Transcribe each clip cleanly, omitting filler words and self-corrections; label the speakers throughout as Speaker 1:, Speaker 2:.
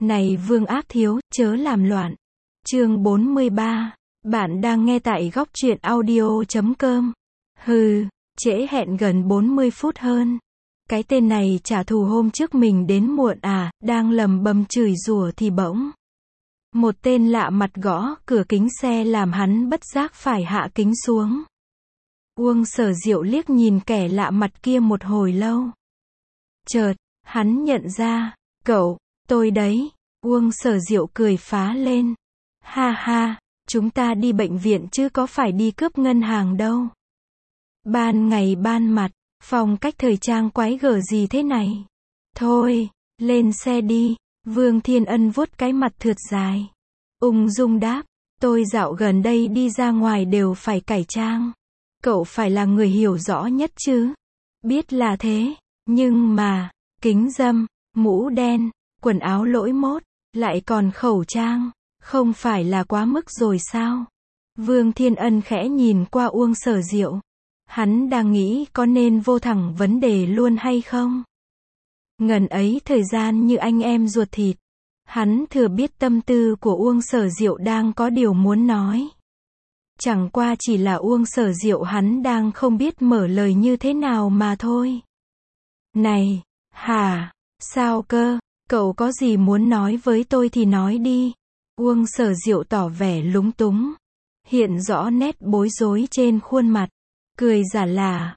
Speaker 1: Này Vương Ác Thiếu, chớ làm loạn. Chương 43. Bạn đang nghe tại góc truyện audio.com. Hừ, trễ hẹn gần 40 phút hơn. Cái tên này trả thù hôm trước mình đến muộn à, đang lầm bầm chửi rủa thì bỗng một tên lạ mặt gõ cửa kính xe làm hắn bất giác phải hạ kính xuống. Uông Sở Diệu liếc nhìn kẻ lạ mặt kia một hồi lâu. Chợt, hắn nhận ra, cậu, tôi đấy. Uông Sở Diệu cười phá lên. Ha ha, chúng ta đi bệnh viện chứ có phải đi cướp ngân hàng đâu. Ban ngày ban mặt, phong cách thời trang quái gở gì thế này. Thôi, lên xe đi. Vương Thiên Ân vuốt cái mặt thượt dài. Ung dung đáp, tôi dạo gần đây đi ra ngoài đều phải cải trang. Cậu phải là người hiểu rõ nhất chứ. Biết là thế, nhưng mà, kính râm, mũ đen, quần áo lỗi mốt, lại còn khẩu trang, không phải là quá mức rồi sao? Vương Thiên Ân khẽ nhìn qua Uông Sở Diệu. Hắn đang nghĩ có nên vô thẳng vấn đề luôn hay không? Ngần ấy thời gian như anh em ruột thịt. Hắn thừa biết tâm tư của Uông Sở Diệu đang có điều muốn nói. Chẳng qua chỉ là Uông Sở Diệu hắn đang không biết mở lời như thế nào mà thôi. Này, hả, sao cơ, cậu có gì muốn nói với tôi thì nói đi. Uông Sở Diệu tỏ vẻ lúng túng. Hiện rõ nét bối rối trên khuôn mặt. Cười giả lả,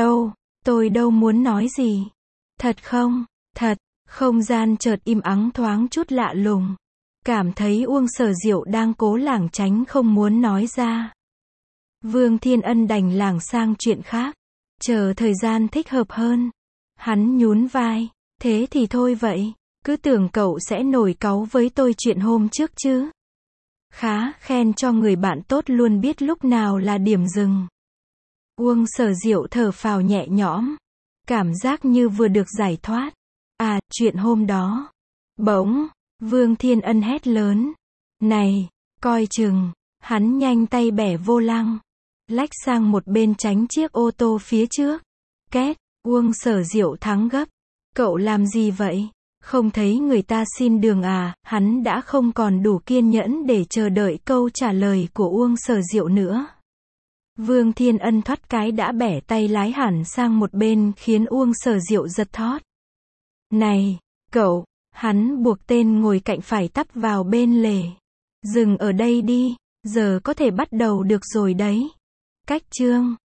Speaker 1: tôi đâu muốn nói gì. Thật không, thật, không gian chợt im ắng thoáng chút lạ lùng. Cảm thấy Uông Sở Diệu đang cố lảng tránh không muốn nói ra. Vương Thiên Ân đành lảng sang chuyện khác. Chờ thời gian thích hợp hơn. Hắn nhún vai, thế thì thôi vậy. Cứ tưởng cậu sẽ nổi cáu với tôi chuyện hôm trước chứ. Khá, khen cho người bạn tốt luôn biết lúc nào là điểm dừng. Uông Sở Diệu thở phào nhẹ nhõm. Cảm giác như vừa được giải thoát. À, chuyện hôm đó. Bỗng, Vương Thiên Ân hét lớn. Này, coi chừng. Hắn nhanh tay bẻ vô lăng. Lách sang một bên tránh chiếc ô tô phía trước. Két, Uông Sở Diệu thắng gấp. Cậu làm gì vậy? Không thấy người ta xin đường à? Hắn đã không còn đủ kiên nhẫn để chờ đợi câu trả lời của Uông Sở Diệu nữa. Vương Thiên Ân thoắt cái đã bẻ tay lái hẳn sang một bên khiến Uông Sở Diệu giật thót. Này, cậu, hắn buộc tên ngồi cạnh phải tấp vào bên lề. Dừng ở đây đi, giờ có thể bắt đầu được rồi đấy. Cách chương